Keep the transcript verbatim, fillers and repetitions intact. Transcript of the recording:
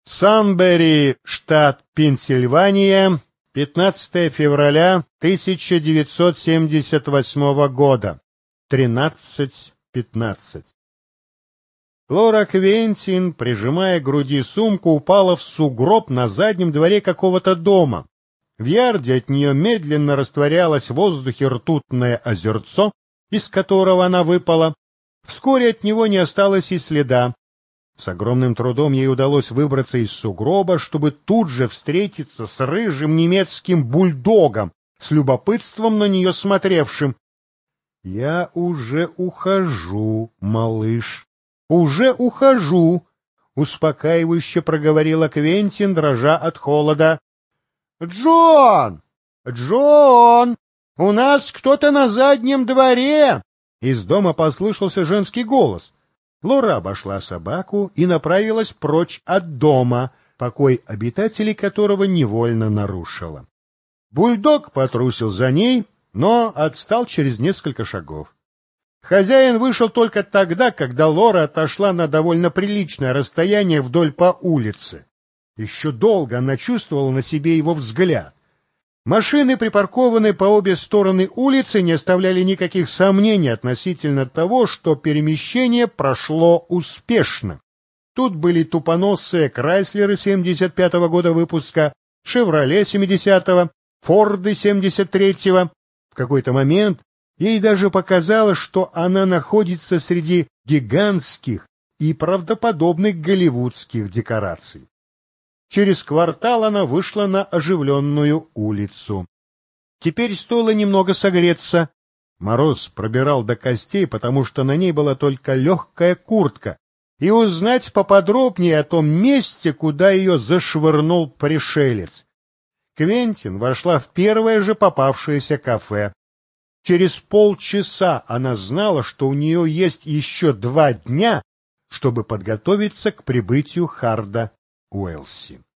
Санбери, штат Пенсильвания, пятнадцатое февраля тысяча девятьсот семьдесят восьмого года, тринадцать пятнадцать. Лора Квентин, прижимая к груди сумку, упала в сугроб на заднем дворе какого-то дома. В ярде от нее медленно растворялось в воздухе ртутное озерцо, из которого она выпала. Вскоре от него не осталось и следа. С огромным трудом ей удалось выбраться из сугроба, чтобы тут же встретиться с рыжим немецким бульдогом, с любопытством на нее смотревшим. — Я уже ухожу, малыш, уже ухожу, — успокаивающе проговорила Квентин, дрожа от холода. — Джон! Джон! У нас кто-то на заднем дворе! Из дома послышался женский голос. Лора обошла собаку и направилась прочь от дома, покой обитателей которого невольно нарушила. Бульдог потрусил за ней, но отстал через несколько шагов. Хозяин вышел только тогда, когда Лора отошла на довольно приличное расстояние вдоль по улице. Еще долго она чувствовала на себе его взгляд. Машины, припаркованные по обе стороны улицы, не оставляли никаких сомнений относительно того, что перемещение прошло успешно. Тут были тупоносые Крайслеры семьдесят пятого года выпуска, Шевроле семидесятого, Форды семьдесят третьего. В какой-то момент ей даже показалось, что она находится среди гигантских и правдоподобных голливудских декораций. Через квартал она вышла на оживленную улицу. Теперь стоило немного согреться. Мороз пробирал до костей, потому что на ней была только легкая куртка, и узнать поподробнее о том месте, куда ее зашвырнул пришелец. Квентин вошла в первое же попавшееся кафе. Через полчаса она знала, что у нее есть еще два дня, чтобы подготовиться к прибытию Харда Уэлси.